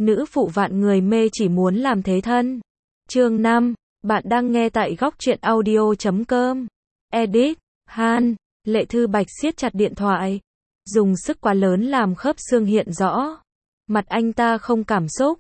Nữ phụ vạn người mê chỉ muốn làm thế thân. Chương 5, bạn đang nghe tại góc truyện audio.com. Edit, Han, Lệ Thư Bạch siết chặt điện thoại. Dùng sức quá lớn làm khớp xương hiện rõ. Mặt anh ta không cảm xúc.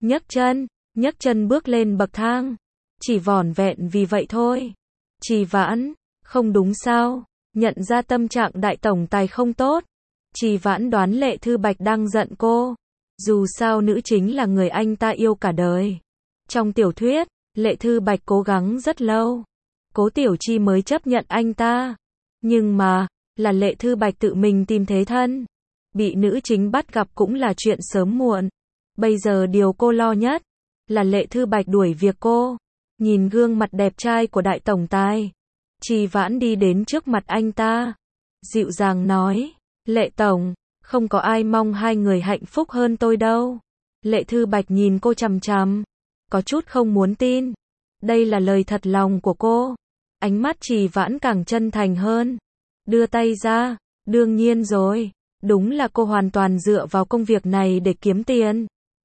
nhấc chân bước lên bậc thang. Chỉ vỏn vẹn vì vậy thôi. Trì Vãn, không đúng sao? Nhận ra tâm trạng đại tổng tài không tốt. Trì Vãn đoán Lệ Thư Bạch đang giận cô. Dù sao nữ chính là người anh ta yêu cả đời. Trong tiểu thuyết, Lệ Thư Bạch cố gắng rất lâu. Cố Tiểu Chi mới chấp nhận anh ta. Nhưng mà, là Lệ Thư Bạch tự mình tìm thế thân. Bị nữ chính bắt gặp cũng là chuyện sớm muộn. Bây giờ điều cô lo nhất là Lệ Thư Bạch đuổi việc cô. Nhìn gương mặt đẹp trai của đại tổng tài, Trì Vãn đi đến trước mặt anh ta, dịu dàng nói, Lệ tổng, không có ai mong hai người hạnh phúc hơn tôi đâu. Lệ Thư Bạch nhìn cô chằm chằm, có chút không muốn tin. Đây là lời thật lòng của cô. Ánh mắt Trì Vãn càng chân thành hơn. Đưa tay ra, đương nhiên rồi, đúng là cô hoàn toàn dựa vào công việc này để kiếm tiền.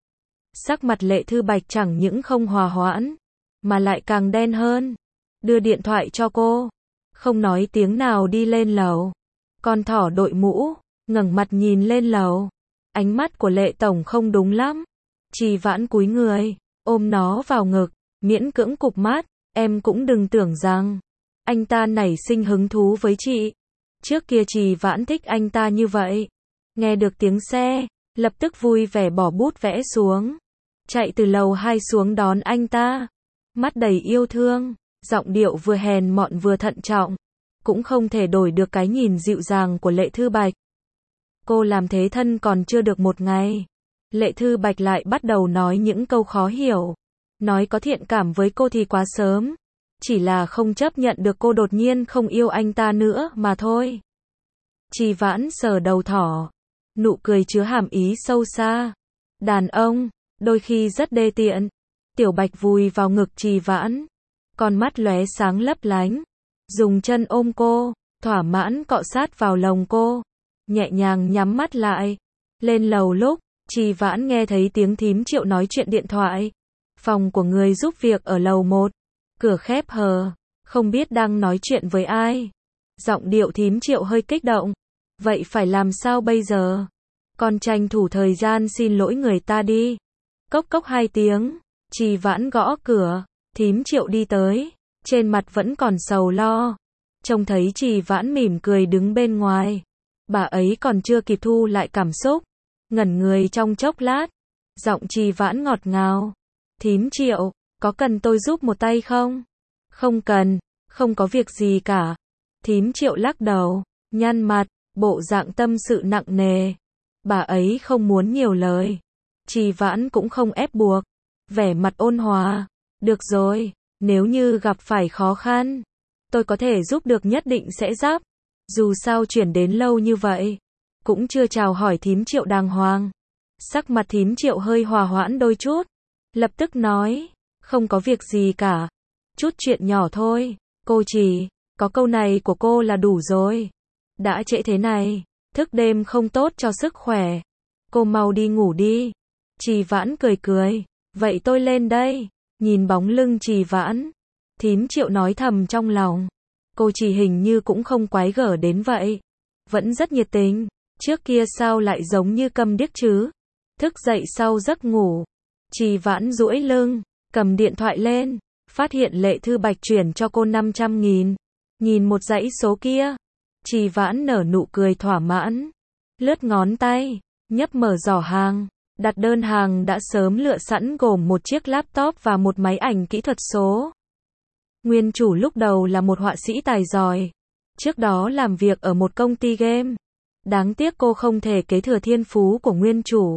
Sắc mặt Lệ Thư Bạch chẳng những không hòa hoãn, mà lại càng đen hơn. Đưa điện thoại cho cô, không nói tiếng nào đi lên lầu. Con thỏ đội mũ, ngẩng mặt nhìn lên lầu. Ánh mắt của Lệ tổng không đúng lắm. Trì Vãn cúi người, ôm nó vào ngực, miễn cưỡng cụp mắt, em cũng đừng tưởng rằng anh ta nảy sinh hứng thú với chị. Trước kia Trì Vãn thích anh ta như vậy. Nghe được tiếng xe, lập tức vui vẻ bỏ bút vẽ xuống, chạy từ lầu 2 xuống đón anh ta. Mắt đầy yêu thương, giọng điệu vừa hèn mọn vừa thận trọng, cũng không thể đổi được cái nhìn dịu dàng của Lệ Thư Bạch. Cô làm thế thân còn chưa được một ngày, Lệ Thư Bạch lại bắt đầu nói những câu khó hiểu. Nói có thiện cảm với cô thì quá sớm, chỉ là không chấp nhận được cô đột nhiên không yêu anh ta nữa mà thôi. Trì Vãn sờ đầu thỏ, nụ cười chứa hàm ý sâu xa. Đàn ông, đôi khi rất đê tiện. Tiểu Bạch vùi vào ngực Trì Vãn, con mắt lóe sáng lấp lánh, dùng chân ôm cô, thỏa mãn cọ sát vào lòng cô, nhẹ nhàng nhắm mắt lại. Lên lầu lúc, Trì Vãn nghe thấy tiếng thím Triệu nói chuyện điện thoại. Phòng của người giúp việc ở lầu 1, cửa khép hờ, không biết đang nói chuyện với ai. Giọng điệu thím Triệu hơi kích động. Vậy phải làm sao bây giờ? Con tranh thủ thời gian xin lỗi người ta đi. Cốc cốc 2 tiếng. Trì Vãn gõ cửa, thím Triệu đi tới, trên mặt vẫn còn sầu lo. Trông thấy Trì Vãn mỉm cười đứng bên ngoài, bà ấy còn chưa kịp thu lại cảm xúc, ngẩn người trong chốc lát. Giọng Trì Vãn ngọt ngào, thím Triệu, có cần tôi giúp một tay không? Không cần, không có việc gì cả. Thím Triệu lắc đầu, nhăn mặt, bộ dạng tâm sự nặng nề. Bà ấy không muốn nhiều lời. Trì Vãn cũng không ép buộc, vẻ mặt ôn hòa. Được rồi, nếu như gặp phải khó khăn, tôi có thể giúp được nhất định sẽ giúp. Dù sao chuyển đến lâu như vậy, cũng chưa chào hỏi thím Triệu đàng hoàng. Sắc mặt thím Triệu hơi hòa hoãn đôi chút, lập tức nói, không có việc gì cả, chút chuyện nhỏ thôi, cô chỉ, có câu này của cô là đủ rồi. Đã trễ thế này, thức đêm không tốt cho sức khỏe, cô mau đi ngủ đi. Trì Vãn cười cười, vậy tôi lên đây. Nhìn bóng lưng Trì Vãn, thím Triệu nói thầm trong lòng, cô Trì hình như cũng không quái gở đến vậy, vẫn rất nhiệt tình. Trước kia sao lại giống như câm điếc chứ? Thức dậy sau giấc ngủ, Trì Vãn duỗi lưng, cầm điện thoại lên, phát hiện Lệ Thư Bạch chuyển cho cô 500.000. Nhìn một dãy số kia, Trì Vãn nở nụ cười thỏa mãn, lướt ngón tay, nhấp mở giỏ hàng. Đặt đơn hàng đã sớm lựa sẵn gồm một chiếc laptop và một máy ảnh kỹ thuật số. Nguyên chủ lúc đầu là một họa sĩ tài giỏi, trước đó làm việc ở một công ty game. Đáng tiếc cô không thể kế thừa thiên phú của nguyên chủ,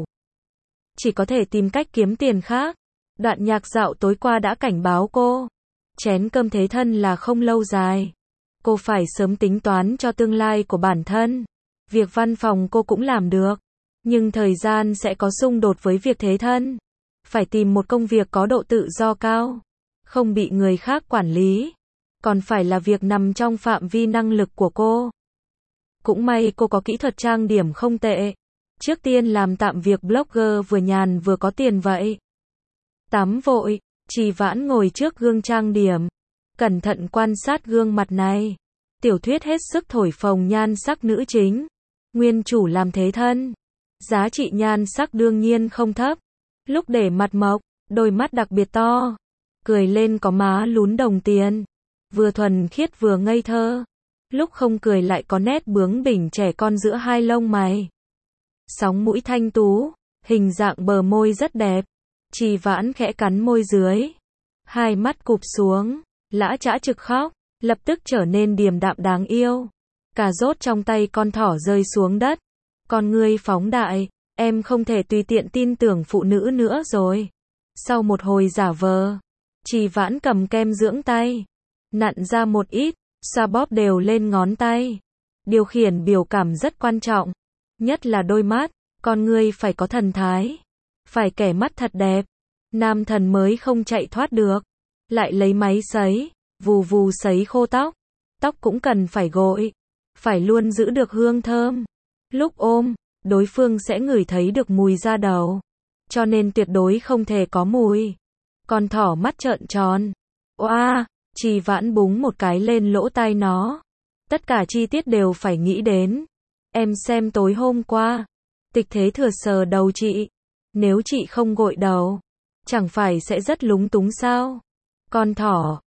chỉ có thể tìm cách kiếm tiền khác. Đoạn nhạc dạo tối qua đã cảnh báo cô, chén cơm thế thân là không lâu dài. Cô phải sớm tính toán cho tương lai của bản thân. Việc văn phòng cô cũng làm được, nhưng thời gian sẽ có xung đột với việc thế thân. Phải tìm một công việc có độ tự do cao, không bị người khác quản lý, còn phải là việc nằm trong phạm vi năng lực của cô. Cũng may cô có kỹ thuật trang điểm không tệ, Trước tiên làm tạm việc blogger vừa nhàn vừa có tiền vậy. Tắm vội, Trì Vãn ngồi trước gương trang điểm, cẩn thận quan sát gương mặt này. Tiểu thuyết hết sức thổi phồng nhan sắc nữ chính, nguyên chủ làm thế thân. Giá trị nhan sắc đương nhiên không thấp. Lúc để mặt mộc, đôi mắt đặc biệt to, cười lên có má lún đồng tiền, vừa thuần khiết vừa ngây thơ. Lúc không cười lại có nét bướng bỉnh trẻ con giữa hai lông mày. Sóng mũi thanh tú, hình dạng bờ môi rất đẹp. Trì Vãn khẽ cắn môi dưới, hai mắt cụp xuống, lã chã trực khóc, lập tức trở nên điềm đạm đáng yêu. Cà rốt trong tay con thỏ rơi xuống đất, con ngươi phóng đại, em không thể tùy tiện tin tưởng phụ nữ nữa rồi. Sau một hồi giả vờ, Trì Vãn cầm kem dưỡng tay, nặn ra một ít, xoa bóp đều lên ngón tay. Điều khiển biểu cảm rất quan trọng, nhất là đôi mắt, con ngươi phải có thần thái, phải kẻ mắt thật đẹp, nam thần mới không chạy thoát được. Lại lấy máy sấy, vù vù sấy khô tóc, tóc cũng cần phải gội, phải luôn giữ được hương thơm. Lúc ôm, đối phương sẽ ngửi thấy được mùi da đầu, cho nên tuyệt đối không thể có mùi. Con thỏ mắt trợn tròn, oa, Trì Vãn búng một cái lên lỗ tai nó. Tất cả chi tiết đều phải nghĩ đến. Em xem tối hôm qua, Tịch Thế Thừa sờ đầu chị, nếu chị không gội đầu, chẳng phải sẽ rất lúng túng sao? Con thỏ,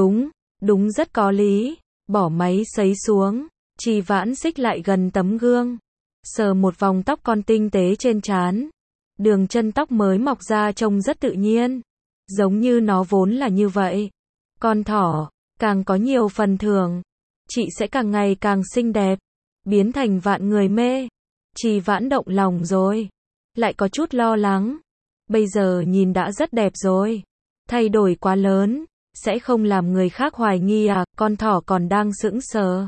đúng rất có lý. Bỏ máy sấy xuống, Trì Vãn xích lại gần tấm gương, sờ một vòng tóc con tinh tế trên trán. Đường chân tóc mới mọc ra trông rất tự nhiên, giống như nó vốn là như vậy. Con thỏ, càng có nhiều phần thưởng, chị sẽ càng ngày càng xinh đẹp, biến thành vạn người mê. Trì Vãn động lòng rồi, lại có chút lo lắng. Bây giờ nhìn đã rất đẹp rồi, thay đổi quá lớn, sẽ không làm người khác hoài nghi à? Con thỏ còn đang sững sờ,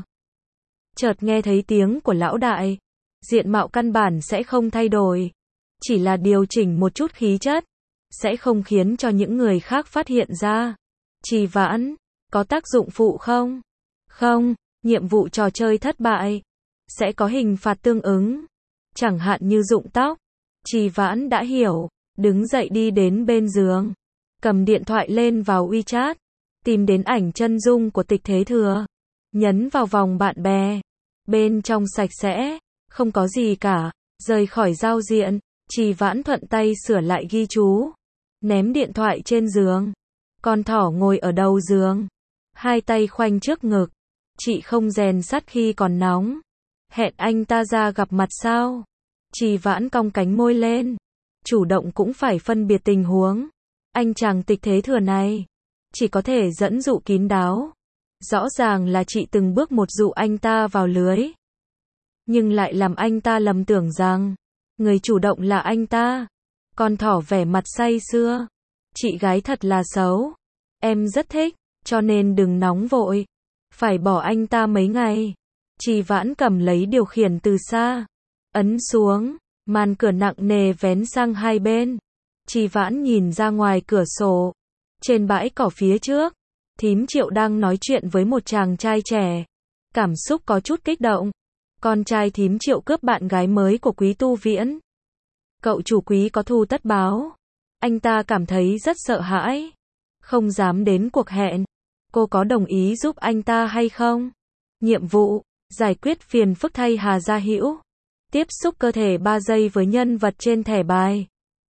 chợt nghe thấy tiếng của lão đại. Diện mạo căn bản sẽ không thay đổi, chỉ là điều chỉnh một chút khí chất, sẽ không khiến cho những người khác phát hiện ra. Trì Vãn, có tác dụng phụ không? Không, nhiệm vụ trò chơi thất bại, sẽ có hình phạt tương ứng, chẳng hạn như rụng tóc. Trì Vãn đã hiểu, đứng dậy đi đến bên giường, cầm điện thoại lên vào WeChat, tìm đến ảnh chân dung của Tịch Thế Thừa, nhấn vào vòng bạn bè. Bên trong sạch sẽ, không có gì cả, rời khỏi giao diện, Trì Vãn thuận tay sửa lại ghi chú, ném điện thoại trên giường. Con thỏ ngồi ở đầu giường, hai tay khoanh trước ngực. Chị không rèn sắt khi còn nóng, hẹn anh ta ra gặp mặt sao? Trì Vãn cong cánh môi lên, chủ động cũng phải phân biệt tình huống. Anh chàng Tịch Thế Thừa này, chỉ có thể dẫn dụ kín đáo. Rõ ràng là chị từng bước một dụ anh ta vào lưới, nhưng lại làm anh ta lầm tưởng rằng người chủ động là anh ta. Con thỏ vẻ mặt say sưa, chị gái thật là xấu, em rất thích, cho nên đừng nóng vội, phải bỏ anh ta mấy ngày. Trì Vãn cầm lấy điều khiển từ xa, ấn xuống, màn cửa nặng nề vén sang hai bên. Trì Vãn nhìn ra ngoài cửa sổ, trên bãi cỏ phía trước, thím Triệu đang nói chuyện với một chàng trai trẻ, cảm xúc có chút kích động. Con trai thím Triệu cướp bạn gái mới của Quý Tu Viễn. Cậu chủ Quý có thù tất báo. Anh ta cảm thấy rất sợ hãi, không dám đến cuộc hẹn. Cô có đồng ý giúp anh ta hay không? Nhiệm vụ, giải quyết phiền phức thay Hà Gia Hữu. Tiếp xúc cơ thể 3 giây với nhân vật trên thẻ bài.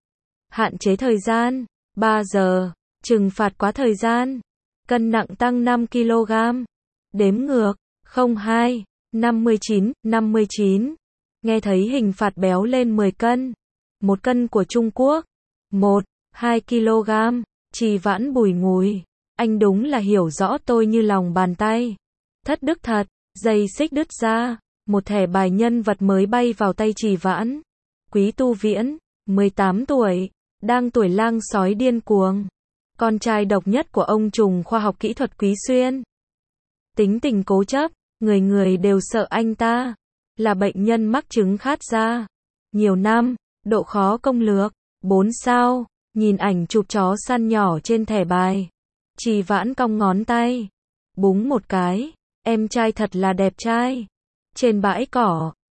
Hạn chế thời gian, 3 giờ. Trừng phạt quá thời gian. Cân nặng tăng 5 kg. Đếm ngược, 02, 59, 59. Nghe thấy hình phạt béo lên 10 cân. 1 cân của Trung Quốc. 1, 2 kg. Trì Vãn bùi ngùi. Anh đúng là hiểu rõ tôi như lòng bàn tay. Thất đức thật, dây xích đứt ra. Một thẻ bài nhân vật mới bay vào tay Trì Vãn. Quý Tu Viễn, 18 tuổi, đang tuổi lang sói điên cuồng. Con trai độc nhất của ông trùm khoa học kỹ thuật Quý Xuyên. Tính tình cố chấp, người người đều sợ anh ta. Là bệnh nhân mắc chứng khát da. Nhiều năm, độ khó công lược, 4 sao. Nhìn ảnh chụp chó săn nhỏ trên thẻ bài, Trì Vãn cong ngón tay, búng một cái. Em trai thật là đẹp trai. Trên bãi cỏ,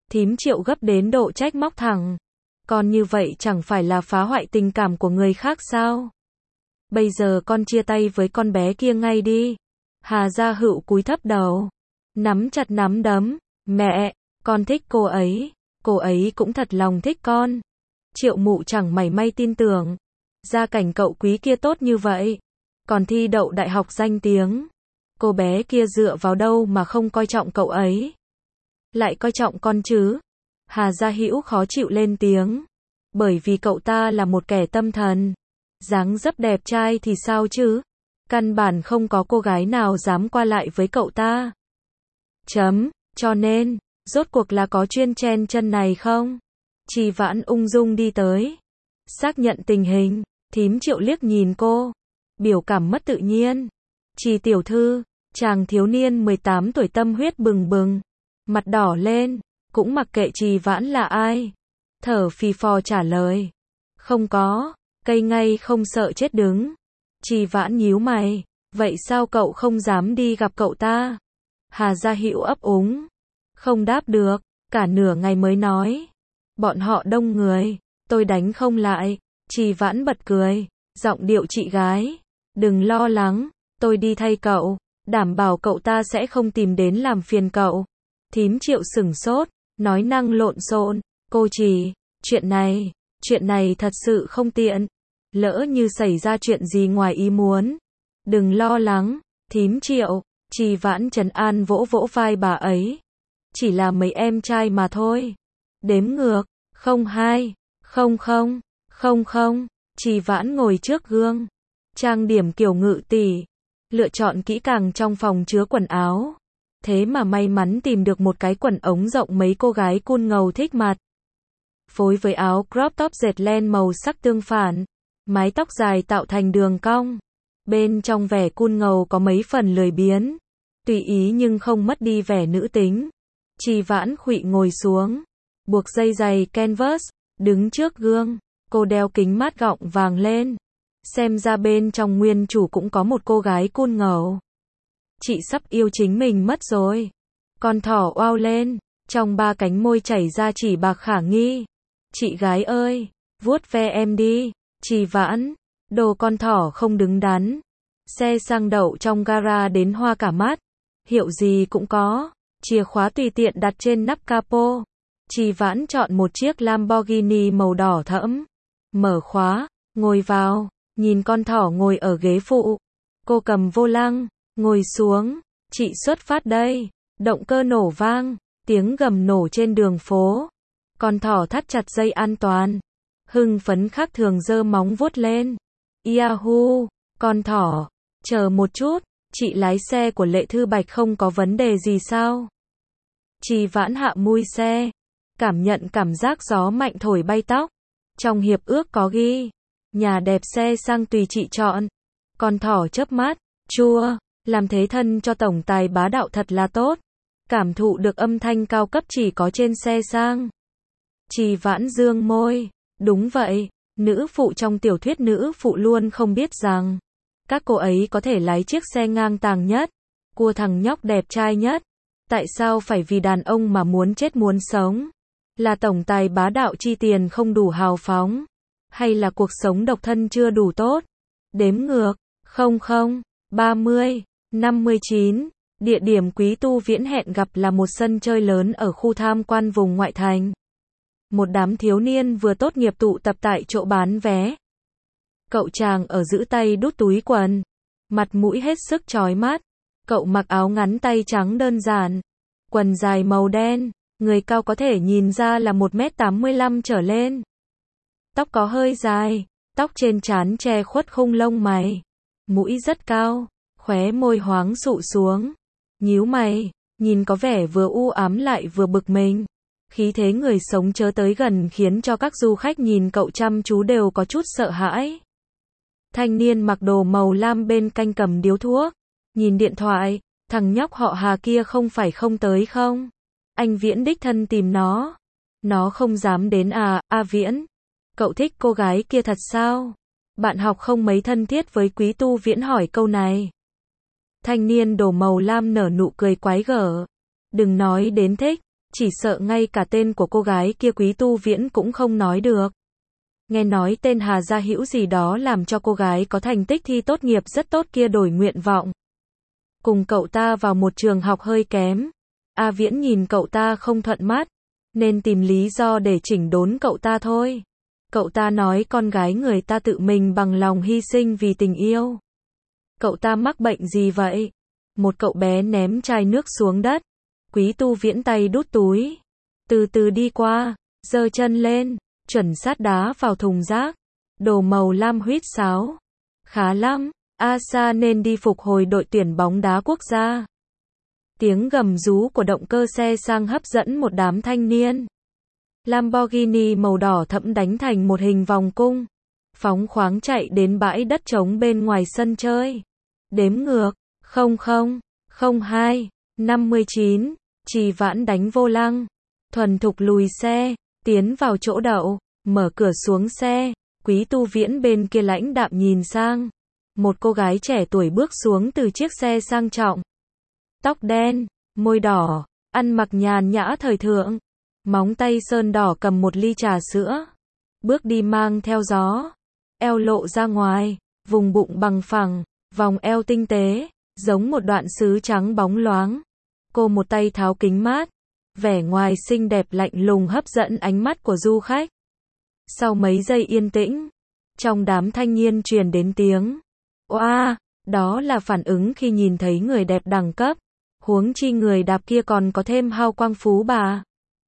Thím Triệu gấp đến độ trách móc thẳng. Con như vậy chẳng phải là phá hoại tình cảm của người khác sao? Bây giờ con chia tay với con bé kia ngay đi. Hà Gia Hữu cúi thấp đầu, nắm chặt nắm đấm. Mẹ, con thích cô ấy cũng thật lòng thích con. Triệu Mụ chẳng mảy may tin tưởng. Gia cảnh cậu Quý kia tốt như vậy, còn thi đậu đại học danh tiếng. Cô bé kia dựa vào đâu mà không coi trọng cậu ấy? Lại coi trọng con chứ? Hà Gia Hữu khó chịu lên tiếng. Bởi vì cậu ta là một kẻ tâm thần. Dáng dấp đẹp trai thì sao chứ? Căn bản không có cô gái nào dám qua lại với cậu ta. Cho nên, rốt cuộc là có chuyên chen chân này không? Trì Vãn ung dung đi tới. Xác nhận tình hình, thím Triệu liếc nhìn cô. Biểu cảm mất tự nhiên. Trì tiểu thư, chàng thiếu niên 18 tuổi tâm huyết bừng bừng. Mặt đỏ lên, cũng mặc kệ Trì Vãn là ai. Thở phì phò trả lời. Không có, cây ngay không sợ chết đứng. Trì Vãn nhíu mày. Vậy sao cậu không dám đi gặp cậu ta? Hà Gia Hữu ấp úng. Không đáp được, cả nửa ngày mới nói. Bọn họ đông người, tôi đánh không lại. Trì Vãn bật cười, giọng điệu chị gái. Đừng lo lắng, tôi đi thay cậu, đảm bảo cậu ta sẽ không tìm đến làm phiền cậu. Thím Triệu sửng sốt, nói năng lộn xộn. Cô Trì, chuyện này thật sự không tiện. Lỡ như xảy ra chuyện gì ngoài ý muốn. Đừng lo lắng, thím Triệu. Trì Vãn trấn an vỗ vỗ vai bà ấy. Chỉ là mấy em trai mà thôi. Đếm ngược, 02, 00, Trì Vãn ngồi trước gương. Trang điểm kiểu Ngự tỷ. Lựa chọn kỹ càng trong phòng chứa quần áo. Thế mà may mắn tìm được một cái quần ống rộng mấy cô gái cool ngầu thích mặt. Phối với áo crop top dệt len màu sắc tương phản. Mái tóc dài tạo thành đường cong. Bên trong vẻ cool ngầu có mấy phần lười biếng. Tùy ý nhưng không mất đi vẻ nữ tính. Trì Vãn khuỵu ngồi xuống. Buộc dây giày canvas. Đứng trước gương. Cô đeo kính mát gọng vàng lên. Xem ra bên trong nguyên chủ cũng có một cô gái cool ngầu. Chị sắp yêu chính mình mất rồi. Con thỏ oao lên. Trong ba cánh môi chảy ra chỉ bạc khả nghi. Chị gái ơi, vuốt ve em đi. Trì Vãn, đồ con thỏ không đứng đắn. Xe sang đậu trong gara đến hoa cả mắt. Hiệu gì cũng có. Chìa khóa tùy tiện đặt trên nắp capo. Trì Vãn chọn một chiếc Lamborghini màu đỏ thẫm. Mở khóa, ngồi vào, nhìn con thỏ ngồi ở ghế phụ. Cô cầm vô lăng, ngồi xuống. Chị xuất phát đây. Động cơ nổ vang, tiếng gầm nổ trên đường phố. Con thỏ thắt chặt dây an toàn. Hưng phấn khác thường giơ móng vuốt lên. Yahoo, con thỏ, chờ một chút, chị lái xe của Lệ Thư Bạch không có vấn đề gì sao? Trì Vãn hạ mui xe, cảm nhận cảm giác gió mạnh thổi bay tóc. Trong hiệp ước có ghi, nhà đẹp xe sang tùy chị chọn. Con thỏ chớp mắt, chua, làm thế thân cho tổng tài bá đạo thật là tốt. Cảm thụ được âm thanh cao cấp chỉ có trên xe sang. Trì Vãn dương môi, đúng vậy, nữ phụ trong tiểu thuyết nữ phụ luôn không biết rằng các cô ấy có thể lái chiếc xe ngang tàng nhất, cua thằng nhóc đẹp trai nhất. Tại sao phải vì đàn ông mà muốn chết muốn sống? Là tổng tài bá đạo chi tiền không đủ hào phóng? Hay là cuộc sống độc thân chưa đủ tốt? Đếm ngược, 00, 30, 59. Địa điểm Quý Tu Viễn hẹn gặp là một sân chơi lớn ở khu tham quan vùng ngoại thành. Một đám thiếu niên vừa tốt nghiệp tụ tập tại chỗ bán vé. Cậu chàng ở giữ tay đút túi quần. Mặt mũi hết sức chói mắt. Cậu mặc áo ngắn tay trắng đơn giản. Quần dài màu đen. Người cao có thể nhìn ra là 1m85 trở lên. Tóc có hơi dài. Tóc trên trán che khuất khung lông mày. Mũi rất cao. Khóe môi hoáng sụ xuống. Nhíu mày. Nhìn có vẻ vừa u ám lại vừa bực mình. Khí thế người sống chớ tới gần khiến cho các du khách nhìn cậu chăm chú đều có chút sợ hãi. Thanh niên mặc đồ màu lam bên cạnh cầm điếu thuốc. Nhìn điện thoại, thằng nhóc họ Hà kia không phải không tới không? Anh Viễn đích thân tìm nó. Nó không dám đến à, Viễn. Cậu thích cô gái kia thật sao? Bạn học không mấy thân thiết với Quý Tu Viễn hỏi câu này. Thanh niên đồ màu lam nở nụ cười quái gở. Đừng nói đến thích. chỉ sợ ngay cả tên của cô gái kia Quý Tu Viễn cũng không nói được. Nghe nói tên Hà Gia Hữu gì đó làm cho cô gái có thành tích thi tốt nghiệp rất tốt kia đổi nguyện vọng. Cùng cậu ta vào một trường học hơi kém. A Viễn nhìn cậu ta không thuận mắt, nên tìm lý do để chỉnh đốn cậu ta thôi. Cậu ta nói con gái người ta tự mình bằng lòng hy sinh vì tình yêu. Cậu ta mắc bệnh gì vậy? Một cậu bé ném chai nước xuống đất. Quý Tu Viễn tay đút túi, từ từ đi qua, giơ chân lên, chuẩn sát đá vào thùng rác. Đồ màu lam huýt sáo. Khá lắm, Asa nên đi phục hồi đội tuyển bóng đá quốc gia. Tiếng gầm rú của động cơ xe sang hấp dẫn một đám thanh niên. Lamborghini màu đỏ thẫm đánh thành một hình vòng cung, phóng khoáng chạy đến bãi đất trống bên ngoài sân chơi. Đếm ngược, 00, 02, 59, Trì Vãn đánh vô lăng, thuần thục lùi xe, tiến vào chỗ đậu, mở cửa xuống xe. Quý Tu Viễn bên kia lãnh đạm nhìn sang. Một cô gái trẻ tuổi bước xuống từ chiếc xe sang trọng. Tóc đen, môi đỏ, ăn mặc nhàn nhã thời thượng. Móng tay sơn đỏ cầm một ly trà sữa. Bước đi mang theo gió. Eo lộ ra ngoài, vùng bụng bằng phẳng, vòng eo tinh tế, giống một đoạn sứ trắng bóng loáng. Cô một tay tháo kính mát. Vẻ ngoài xinh đẹp lạnh lùng hấp dẫn ánh mắt của du khách. Sau mấy giây yên tĩnh, trong đám thanh niên truyền đến tiếng oa, đó là phản ứng khi nhìn thấy người đẹp đẳng cấp. Huống chi người đạp kia còn có thêm hào quang phú bà.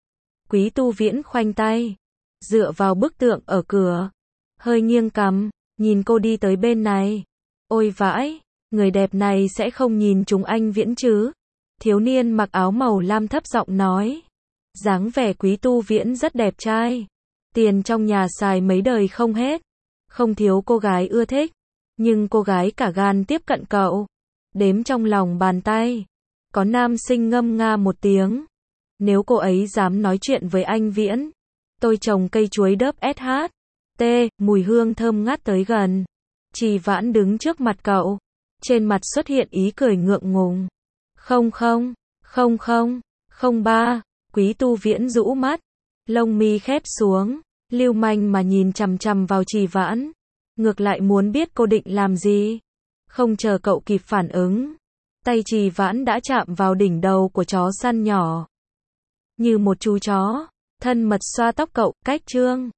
Quý Tu Viễn khoanh tay, dựa vào bức tượng ở cửa, hơi nghiêng cằm, nhìn cô đi tới bên này. Ôi vãi, người đẹp này sẽ không nhìn chúng anh Viễn chứ? Thiếu niên mặc áo màu lam thấp giọng nói. Dáng vẻ Quý Tu Viễn rất đẹp trai. Tiền trong nhà xài mấy đời không hết. Không thiếu cô gái ưa thích. Nhưng cô gái cả gan tiếp cận cậu. Đếm trong lòng bàn tay. Có nam sinh ngâm nga một tiếng. Nếu cô ấy dám nói chuyện với anh Viễn, tôi trồng cây chuối đớp SH. Mùi hương thơm ngát tới gần. Trì Vãn đứng trước mặt cậu. Trên mặt xuất hiện ý cười ngượng ngùng. 00, 00, 03. Quý Tu Viễn rũ mắt. Lông mi khép xuống. Lưu manh mà nhìn chằm chằm vào Trì Vãn. Ngược lại muốn biết cô định làm gì. Không chờ cậu kịp phản ứng, tay Trì Vãn đã chạm vào đỉnh đầu của chó săn nhỏ. Như một chú chó, thân mật xoa tóc cậu, cách chương.